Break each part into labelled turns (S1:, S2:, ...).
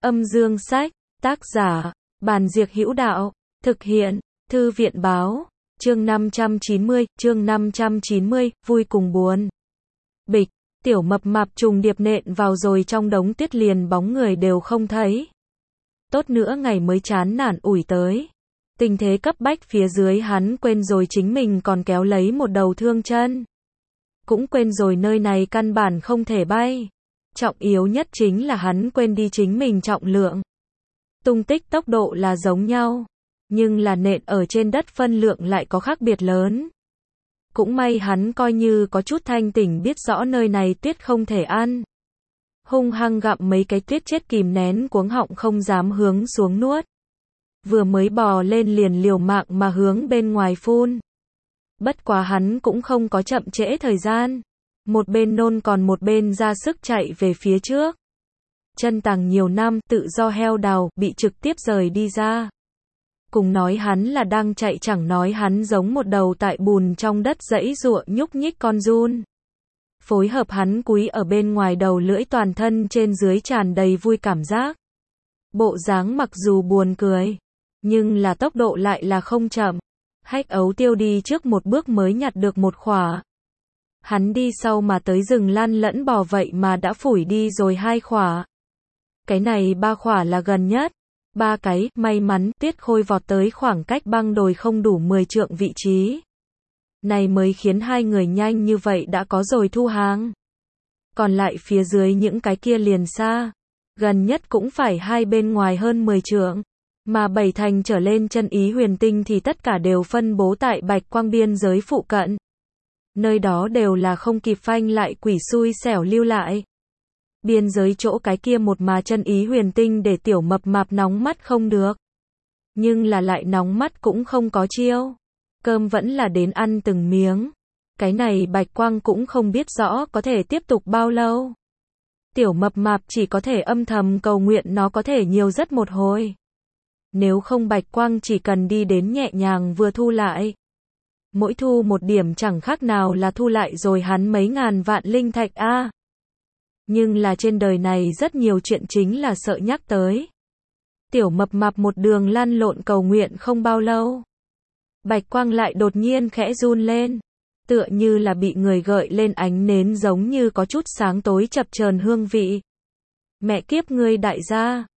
S1: Âm dương sách, tác giả, Bàn Diệc Hữu Đạo, thực hiện, Thư viện Báo, chương 590, vui cùng buồn. Bịch, tiểu mập mạp trùng điệp nện vào rồi trong đống tuyết liền bóng người đều không thấy. Tốt nữa ngày mới chán nản ủi tới. Tình thế cấp bách phía dưới hắn quên rồi chính mình còn kéo lấy một đầu thương chân. Cũng quên rồi nơi này căn bản không thể bay. Trọng yếu nhất chính là hắn quên đi chính mình trọng lượng. Tung tích tốc độ là giống nhau, nhưng là nện ở trên đất phân lượng lại có khác biệt lớn. Cũng may hắn coi như có chút thanh tỉnh biết rõ nơi này tuyết không thể ăn. Hung hăng gặm mấy cái tuyết chết kìm nén cuống họng không dám hướng xuống nuốt. Vừa mới bò lên liền liều mạng mà hướng bên ngoài phun. Bất quá hắn cũng không có chậm trễ thời gian. Một bên nôn còn một bên ra sức chạy về phía trước. Chân tàng nhiều năm tự do heo đào bị trực tiếp rời đi ra. Cùng nói hắn là đang chạy chẳng nói hắn giống một đầu tại bùn trong đất giãy giụa nhúc nhích con giun. Phối hợp hắn cúi ở bên ngoài đầu lưỡi toàn thân trên dưới tràn đầy vui cảm giác. Bộ dáng mặc dù buồn cười, nhưng là tốc độ lại là không chậm. Hách Ấu Tiêu đi trước một bước mới nhặt được một khỏa. Hắn đi sau mà tới rừng lăn lẫn bò vậy mà đã phủi đi rồi 2 khỏa. Cái này 3 khỏa là gần nhất. 3 cái, may mắn, Tiết Khôi vọt tới khoảng cách băng đồi không đủ 10 trượng vị trí. Này mới khiến hai người nhanh như vậy đã có rồi thu hàng. Còn lại phía dưới những cái kia liền xa. Gần nhất cũng phải hai bên ngoài hơn 10 trượng. Mà 7 thành trở lên chân ý huyền tinh thì tất cả đều phân bố tại Bạch Quang biên giới phụ cận. Nơi đó đều là không kịp phanh lại quỷ xui xẻo lưu lại. Biên giới chỗ cái kia một mà chân ý huyền tinh để tiểu mập mạp nóng mắt không được. Nhưng là lại nóng mắt cũng không có chiêu. Cơm vẫn là đến ăn từng miếng. Cái này Bạch Quang cũng không biết rõ có thể tiếp tục bao lâu. Tiểu mập mạp chỉ có thể âm thầm cầu nguyện nó có thể nhiều rất một hồi. Nếu không Bạch Quang chỉ cần đi đến nhẹ nhàng vừa thu lại. Mỗi thu một điểm chẳng khác nào là thu lại rồi hắn mấy ngàn vạn linh thạch a. Nhưng là trên đời này rất nhiều chuyện chính là sợ nhắc tới. Tiểu mập mạp một đường lăn lộn cầu nguyện không bao lâu. Bạch Quang lại đột nhiên khẽ run lên. Tựa như là bị người gợi lên ánh nến giống như có chút sáng tối chập chờn hương vị. Mẹ kiếp ngươi đại gia.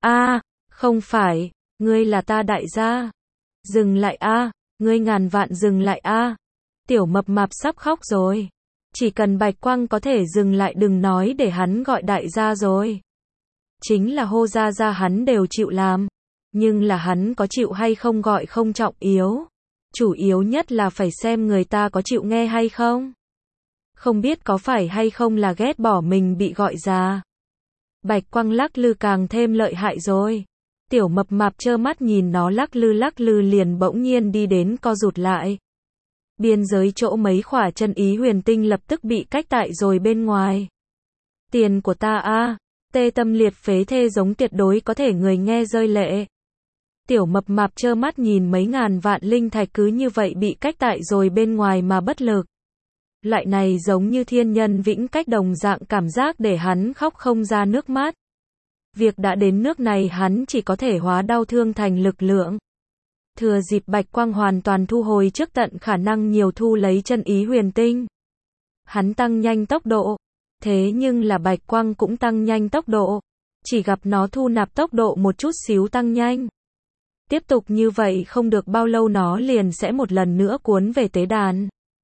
S1: Không phải, ngươi là ta đại gia. Dừng lại ngươi ngàn vạn dừng lại Tiểu mập mạp sắp khóc rồi. Chỉ cần Bạch Quang có thể dừng lại đừng nói để hắn gọi đại gia rồi. Chính là hô ra hắn đều chịu làm. Nhưng là hắn có chịu hay không gọi không trọng yếu. Chủ yếu nhất là phải xem người ta có chịu nghe hay không. Không biết có phải hay không là ghét bỏ mình bị gọi ra. Bạch Quang lắc lư càng thêm lợi hại rồi. Tiểu mập mạp trơ mắt nhìn nó lắc lư liền bỗng nhiên đi đến co rụt lại. Biên giới chỗ mấy khỏa chân ý huyền tinh lập tức bị cách tại rồi bên ngoài. Tiền của ta tê tâm liệt phế thê giống tuyệt đối có thể người nghe rơi lệ. Tiểu mập mạp trơ mắt nhìn mấy ngàn vạn linh thạch cứ như vậy bị cách tại rồi bên ngoài mà bất lực. Loại này giống như thiên nhân vĩnh cách đồng dạng cảm giác để hắn khóc không ra nước mắt. Việc đã đến nước này hắn chỉ có thể hóa đau thương thành lực lượng. Thừa dịp Bạch Quang hoàn toàn thu hồi trước tận khả năng nhiều thu lấy chân ý huyền tinh. Hắn tăng nhanh tốc độ. Thế nhưng là Bạch Quang cũng tăng nhanh tốc độ. Chỉ gặp nó thu nạp tốc độ một chút xíu tăng nhanh. Tiếp tục như vậy không được bao lâu nó liền sẽ một lần nữa cuốn về tế đàn.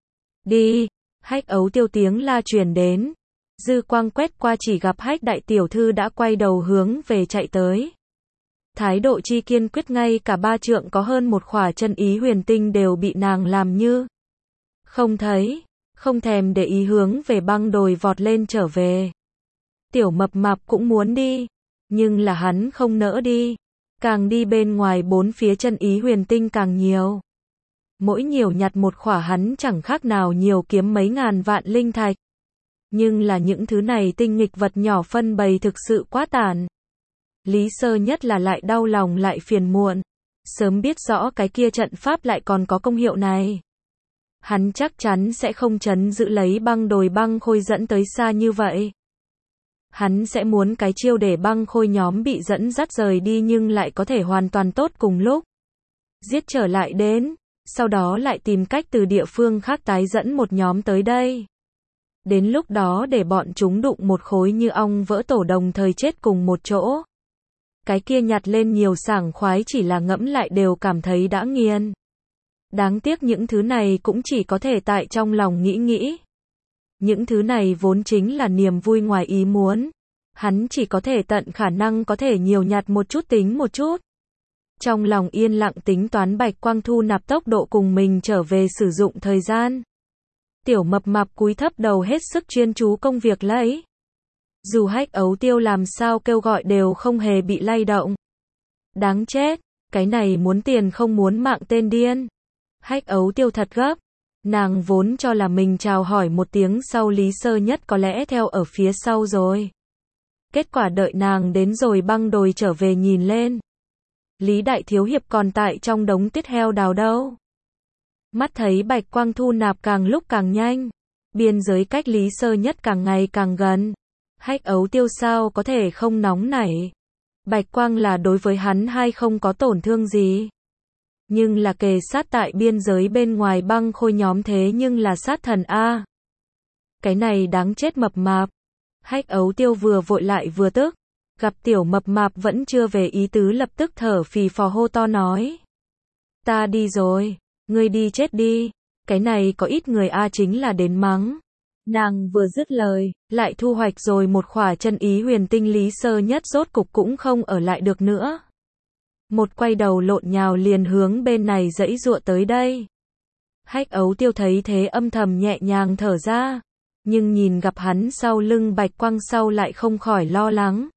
S1: Đi, Hách Ấu Tiêu tiếng la truyền đến. Dư quang quét qua chỉ gặp Hách đại tiểu thư đã quay đầu hướng về chạy tới. Thái độ chi kiên quyết ngay cả 3 trượng có hơn một khỏa chân ý huyền tinh đều bị nàng làm như không thấy, không thèm để ý hướng về băng đồi vọt lên trở về. Tiểu mập mạp cũng muốn đi, nhưng là hắn không nỡ đi. Càng đi bên ngoài bốn phía chân ý huyền tinh càng nhiều. Mỗi nhiều nhặt một khỏa hắn chẳng khác nào nhiều kiếm mấy ngàn vạn linh thạch. Nhưng là những thứ này tinh nghịch vật nhỏ phân bày thực sự quá tàn. Lý Sơ nhất là lại đau lòng lại phiền muộn. Sớm biết rõ cái kia trận pháp lại còn có công hiệu này. Hắn chắc chắn sẽ không trấn giữ lấy băng đồi băng khôi dẫn tới xa như vậy. Hắn sẽ muốn cái chiêu để băng khôi nhóm bị dẫn dắt rời đi nhưng lại có thể hoàn toàn tốt cùng lúc. Giết trở lại đến, sau đó lại tìm cách từ địa phương khác tái dẫn một nhóm tới đây. Đến lúc đó để bọn chúng đụng một khối như ong vỡ tổ đồng thời chết cùng một chỗ. Cái kia nhặt lên nhiều sảng khoái chỉ là ngẫm lại đều cảm thấy đã nghiền. Đáng tiếc những thứ này cũng chỉ có thể tại trong lòng nghĩ. Những thứ này vốn chính là niềm vui ngoài ý muốn. Hắn chỉ có thể tận khả năng có thể nhiều nhặt một chút tính một chút. Trong lòng yên lặng tính toán Bạch Quang thu nạp tốc độ cùng mình trở về sử dụng thời gian. Tiểu mập mạp cúi thấp đầu hết sức chuyên chú công việc lấy. Dù Hách Ấu Tiêu làm sao kêu gọi đều không hề bị lay động. Đáng chết, cái này muốn tiền không muốn mạng tên điên. Hách Ấu Tiêu thật gấp. Nàng vốn cho là mình chào hỏi một tiếng sau Lý Sơ Nhất có lẽ theo ở phía sau rồi. Kết quả đợi nàng đến rồi băng đồi trở về nhìn lên. Lý Đại Thiếu Hiệp còn tại trong đống tiết heo đào đâu. Mắt thấy Bạch Quang thu nạp càng lúc càng nhanh. Biên giới cách Lý Sơ Nhất càng ngày càng gần. Hách Ấu Tiêu sao có thể không nóng nảy. Bạch Quang là đối với hắn hay không có tổn thương gì. Nhưng là kề sát tại biên giới bên ngoài băng khôi nhóm thế nhưng là sát thần A. Cái này đáng chết mập mạp. Hách Ấu Tiêu vừa vội lại vừa tức. Gặp tiểu mập mạp vẫn chưa về ý tứ lập tức thở phì phò hô to nói. Ta đi rồi, ngươi đi chết đi. Cái này có ít người A chính là đến mắng. Nàng vừa dứt lời, lại thu hoạch rồi một khỏa chân ý huyền tinh. Lý Sơ Nhất rốt cục cũng không ở lại được nữa. Một quay đầu lộn nhào liền hướng bên này giãy giụa tới đây. Hách Ấu Tiêu thấy thế âm thầm nhẹ nhàng thở ra, nhưng nhìn gặp hắn sau lưng Bạch Quang sau lại không khỏi lo lắng.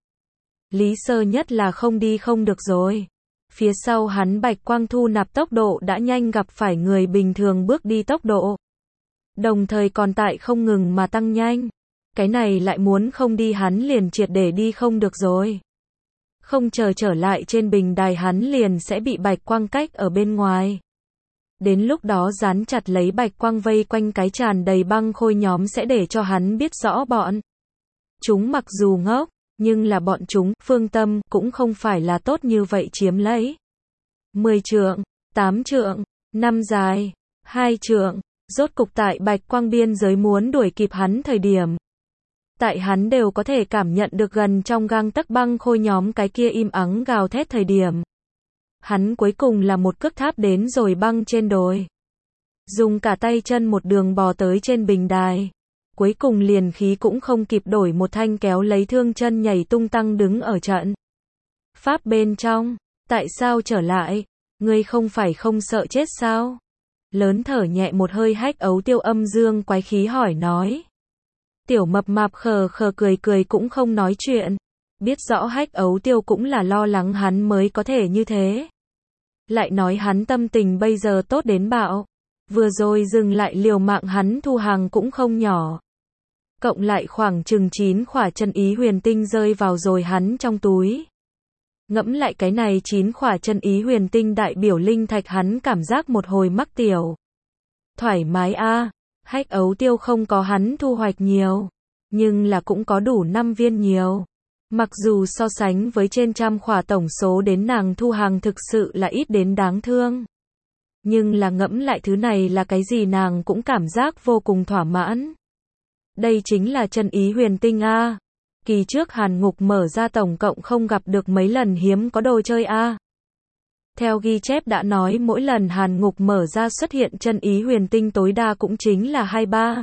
S1: Lý Sơ Nhất là không đi không được rồi. Phía sau hắn Bạch Quang thu nạp tốc độ đã nhanh gặp phải người bình thường bước đi tốc độ. Đồng thời còn tại không ngừng mà tăng nhanh. Cái này lại muốn không đi hắn liền triệt để đi không được rồi. Không chờ trở lại trên bình đài hắn liền sẽ bị Bạch Quang cách ở bên ngoài. Đến lúc đó dán chặt lấy Bạch Quang vây quanh cái tràn đầy băng khôi nhóm sẽ để cho hắn biết rõ bọn chúng mặc dù ngốc, nhưng là bọn chúng, phương tâm, cũng không phải là tốt như vậy chiếm lấy. 10 trượng, 8 trượng, 5 dài, 2 trượng, rốt cục tại Bạch Quang biên giới muốn đuổi kịp hắn thời điểm. Tại hắn đều có thể cảm nhận được gần trong gang tấc băng khôi nhóm cái kia im ắng gào thét thời điểm. Hắn cuối cùng là một cước tháp đến rồi băng trên đồi. Dùng cả tay chân một đường bò tới trên bình đài. Cuối cùng liền khí cũng không kịp đổi một thanh kéo lấy thương chân nhảy tung tăng đứng ở trận. Pháp bên trong, tại sao trở lại? Ngươi không phải không sợ chết sao? Lớn thở nhẹ một hơi Hách Ấu Tiêu âm dương quái khí hỏi nói. Tiểu mập mạp khờ khờ cười cũng không nói chuyện. Biết rõ Hách Ấu Tiêu cũng là lo lắng hắn mới có thể như thế. Lại nói hắn tâm tình bây giờ tốt đến bạo. Vừa rồi dừng lại liều mạng hắn thu hàng cũng không nhỏ. Cộng lại khoảng chừng 9 khỏa chân ý huyền tinh rơi vào rồi hắn trong túi. Ngẫm lại cái này 9 khỏa chân ý huyền tinh đại biểu linh thạch hắn cảm giác một hồi mắc tiểu. Thoải mái a. Hách Ấu Tiêu không có hắn thu hoạch nhiều, nhưng là cũng có đủ 5 viên nhiều. Mặc dù so sánh với trên trăm khỏa tổng số đến nàng thu hàng thực sự là ít đến đáng thương. Nhưng là ngẫm lại thứ này là cái gì nàng cũng cảm giác vô cùng thỏa mãn. Đây chính là chân ý huyền tinh a. Kỳ trước Hàn Ngục mở ra tổng cộng không gặp được mấy lần hiếm có đồ chơi a. Theo ghi chép đã nói mỗi lần Hàn Ngục mở ra xuất hiện chân ý huyền tinh tối đa cũng chính là 2-3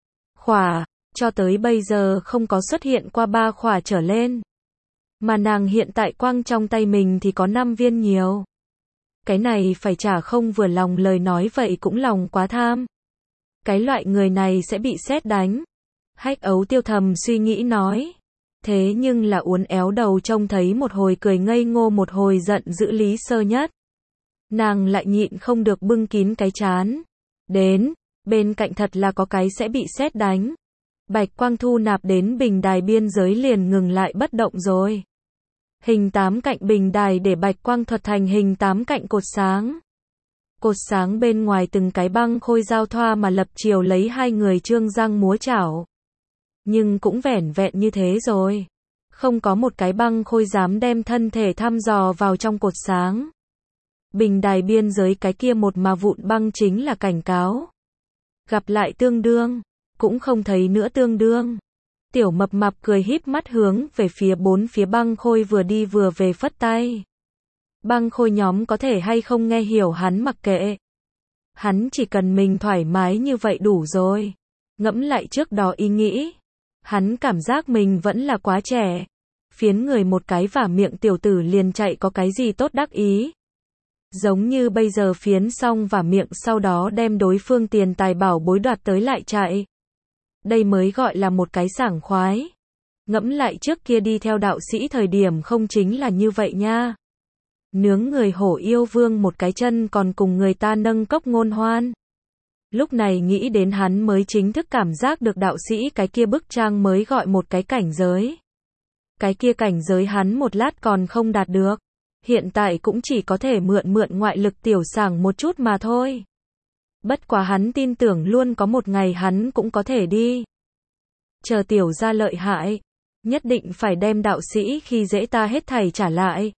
S1: khỏa, cho tới bây giờ không có xuất hiện qua 3 khỏa trở lên. Mà nàng hiện tại quang trong tay mình thì có 5 viên nhiều. Cái này phải trả không vừa lòng lời nói vậy cũng lòng quá tham. Cái loại người này sẽ bị sét đánh. Hách Ấu Tiêu thầm suy nghĩ nói. Thế nhưng là uốn éo đầu trông thấy một hồi cười ngây ngô một hồi giận dữ Lý Sơ Nhất. Nàng lại nhịn không được bưng kín cái trán. Đến, bên cạnh thật là có cái sẽ bị sét đánh. Bạch Quang thu nạp đến bình đài biên giới liền ngừng lại bất động rồi. Hình 8 cạnh bình đài để Bạch Quang thuật thành hình 8 cạnh cột sáng. Cột sáng bên ngoài từng cái băng khôi giao thoa mà lập chiều lấy hai người trương giang múa chảo. Nhưng cũng vẻn vẹn như thế rồi. Không có một cái băng khôi dám đem thân thể thăm dò vào trong cột sáng. Bình đài biên giới cái kia một mà vụn băng chính là cảnh cáo. Gặp lại tương đương, cũng không thấy nữa tương đương. Tiểu mập mạp cười híp mắt hướng về phía bốn phía băng khôi vừa đi vừa về phất tay. Băng khôi nhóm có thể hay không nghe hiểu hắn mặc kệ. Hắn chỉ cần mình thoải mái như vậy đủ rồi. Ngẫm lại trước đó ý nghĩ. Hắn cảm giác mình vẫn là quá trẻ. Phiến người một cái vả miệng tiểu tử liền chạy có cái gì tốt đắc ý. Giống như bây giờ phiến xong vả miệng sau đó đem đối phương tiền tài bảo bối đoạt tới lại chạy. Đây mới gọi là một cái sảng khoái. Ngẫm lại trước kia đi theo đạo sĩ thời điểm không chính là như vậy nha. Nướng người hổ yêu vương một cái chân còn cùng người ta nâng cốc ngôn hoan. Lúc này nghĩ đến hắn mới chính thức cảm giác được đạo sĩ cái kia bức trang mới gọi một cái cảnh giới. Cái kia cảnh giới hắn một lát còn không đạt được. Hiện tại cũng chỉ có thể mượn ngoại lực tiểu sảng một chút mà thôi. Bất quá hắn tin tưởng luôn có một ngày hắn cũng có thể đi. Chờ tiểu ra lợi hại. Nhất định phải đem đạo sĩ khi dễ ta hết thảy trả lại.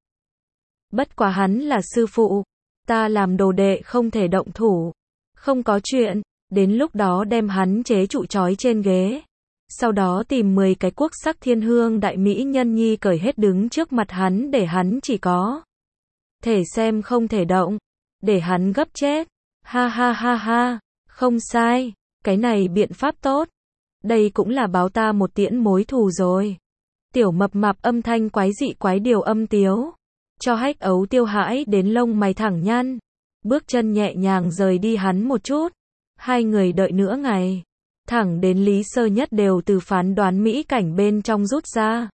S1: Bất quá hắn là sư phụ. Ta làm đồ đệ không thể động thủ. Không có chuyện. Đến lúc đó đem hắn chế trụ trói trên ghế. Sau đó tìm 10 cái quốc sắc thiên hương đại mỹ nhân nhi cởi hết đứng trước mặt hắn để hắn chỉ có thể xem không thể động. Để hắn gấp chết. Ha ha ha ha. Không sai. Cái này biện pháp tốt. Đây cũng là báo ta một tiễn mối thù rồi. Tiểu mập mạp âm thanh quái dị quái điều âm tiếu. Cho Hách Ấu Tiêu hãi đến lông mày thẳng nhăn. Bước chân nhẹ nhàng rời đi hắn một chút. Hai người đợi nửa ngày. Thẳng đến Lý Sơ Nhất đều từ phán đoán mỹ cảnh bên trong rút ra.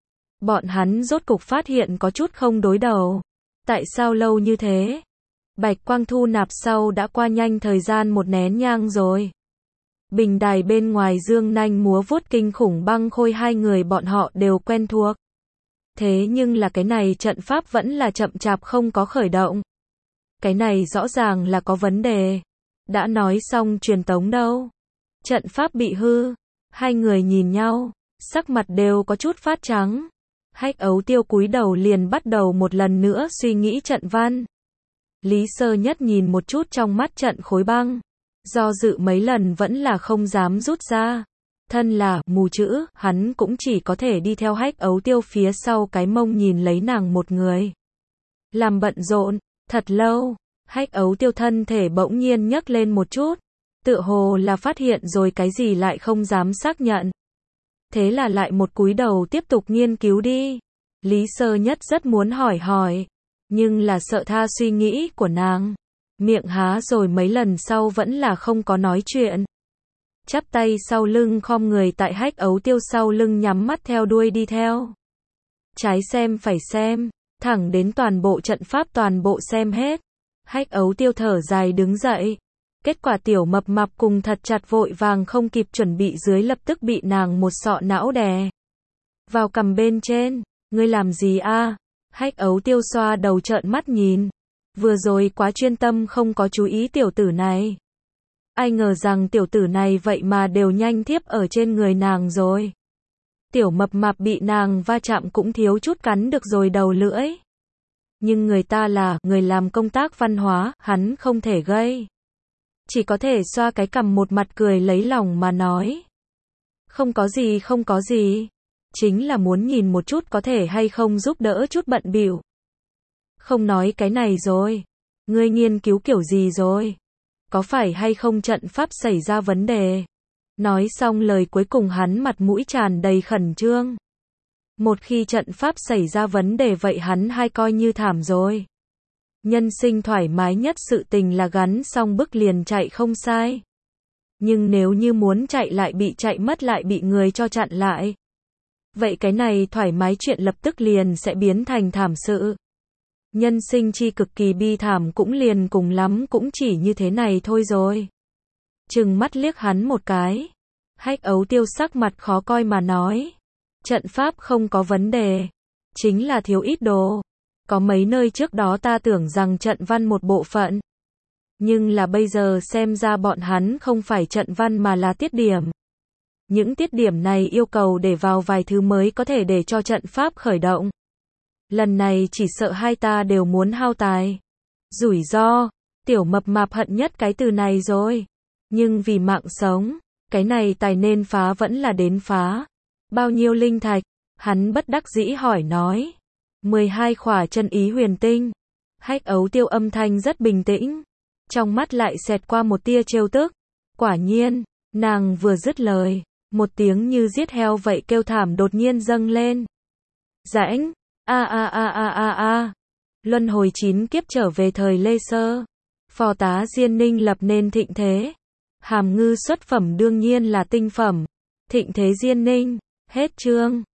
S1: Bọn hắn rốt cục phát hiện có chút không đối đầu. Tại sao lâu như thế? Bạch quang thu nạp sau đã qua nhanh thời gian một nén nhang rồi. Bình đài bên ngoài dương nanh múa vuốt kinh khủng băng khôi hai người bọn họ đều quen thuộc. Thế nhưng là cái này trận pháp vẫn là chậm chạp không có khởi động. Cái này rõ ràng là có vấn đề. Đã nói xong truyền tống đâu. Trận pháp bị hư. Hai người nhìn nhau. Sắc mặt đều có chút phát trắng. Hách Ấu Tiêu cúi đầu liền bắt đầu một lần nữa suy nghĩ trận văn. Lý Sơ Nhất nhìn một chút trong mắt trận khối băng. Do dự mấy lần vẫn là không dám rút ra. Thân là mù chữ, hắn cũng chỉ có thể đi theo Hách Ấu Tiêu phía sau cái mông nhìn lấy nàng một người. Làm bận rộn, thật lâu, Hách Ấu Tiêu thân thể bỗng nhiên nhấc lên một chút. Tựa hồ là phát hiện rồi cái gì lại không dám xác nhận. Thế là lại một cúi đầu tiếp tục nghiên cứu đi. Lý Sơ Nhất rất muốn hỏi. Nhưng là sợ tha suy nghĩ của nàng. Miệng há rồi mấy lần sau vẫn là không có nói chuyện. Chắp tay sau lưng khom người tại Hách Ấu Tiêu sau lưng nhắm mắt theo đuôi đi theo. Trái xem phải xem, thẳng đến toàn bộ trận pháp toàn bộ xem hết. Hách Ấu Tiêu thở dài đứng dậy. Kết quả tiểu mập mạp cùng thật chặt vội vàng không kịp chuẩn bị dưới lập tức bị nàng một sọ não đè vào cằm bên trên. Ngươi làm gì a? Hách Ấu Tiêu xoa đầu trợn mắt nhìn. Vừa rồi quá chuyên tâm không có chú ý tiểu tử này. Ai ngờ rằng tiểu tử này vậy mà đều nhanh thiếp ở trên người nàng rồi. Tiểu mập mạp bị nàng va chạm cũng thiếu chút cắn được rồi đầu lưỡi. Nhưng người ta là người làm công tác văn hóa, hắn không thể gây. Chỉ có thể xoa cái cằm một mặt cười lấy lòng mà nói. Không có gì. Chính là muốn nhìn một chút có thể hay không giúp đỡ chút bận bịu. Không nói cái này rồi. Ngươi nghiên cứu kiểu gì rồi? Có phải hay không trận pháp xảy ra vấn đề? Nói xong lời cuối cùng hắn mặt mũi tràn đầy khẩn trương. Một khi trận pháp xảy ra vấn đề vậy hắn hay coi như thảm rồi. Nhân sinh thoải mái nhất sự tình là gắn xong bức liền chạy không sai. Nhưng nếu như muốn chạy lại bị chạy mất lại bị người cho chặn lại. Vậy cái này thoải mái chuyện lập tức liền sẽ biến thành thảm sự. Nhân sinh chi cực kỳ bi thảm cũng liền cùng lắm cũng chỉ như thế này thôi rồi. Trừng mắt liếc hắn một cái. Hách Ấu Tiêu sắc mặt khó coi mà nói. Trận pháp không có vấn đề. Chính là thiếu ít đồ. Có mấy nơi trước đó ta tưởng rằng trận văn một bộ phận. Nhưng là bây giờ xem ra bọn hắn không phải trận văn mà là tiết điểm. Những tiết điểm này yêu cầu để vào vài thứ mới có thể để cho trận pháp khởi động. Lần này chỉ sợ hai ta đều muốn hao tài. Rủi ro, tiểu mập mạp hận nhất cái từ này rồi. Nhưng vì mạng sống, cái này tài nên phá vẫn là đến phá. Bao nhiêu linh thạch? Hắn bất đắc dĩ hỏi nói. 12 khỏa chân ý huyền tinh. Hách Ấu Tiêu âm thanh rất bình tĩnh. Trong mắt lại xẹt qua một tia trêu tức. Quả nhiên, nàng vừa dứt lời, một tiếng như giết heo vậy kêu thảm đột nhiên dâng lên. Rãnh, a. Luân hồi 9 kiếp trở về thời Lê Sơ. Phò tá Diên Ninh lập nên thịnh thế. Hàm ngư xuất phẩm đương nhiên là tinh phẩm. Thịnh thế Diên Ninh, hết chương.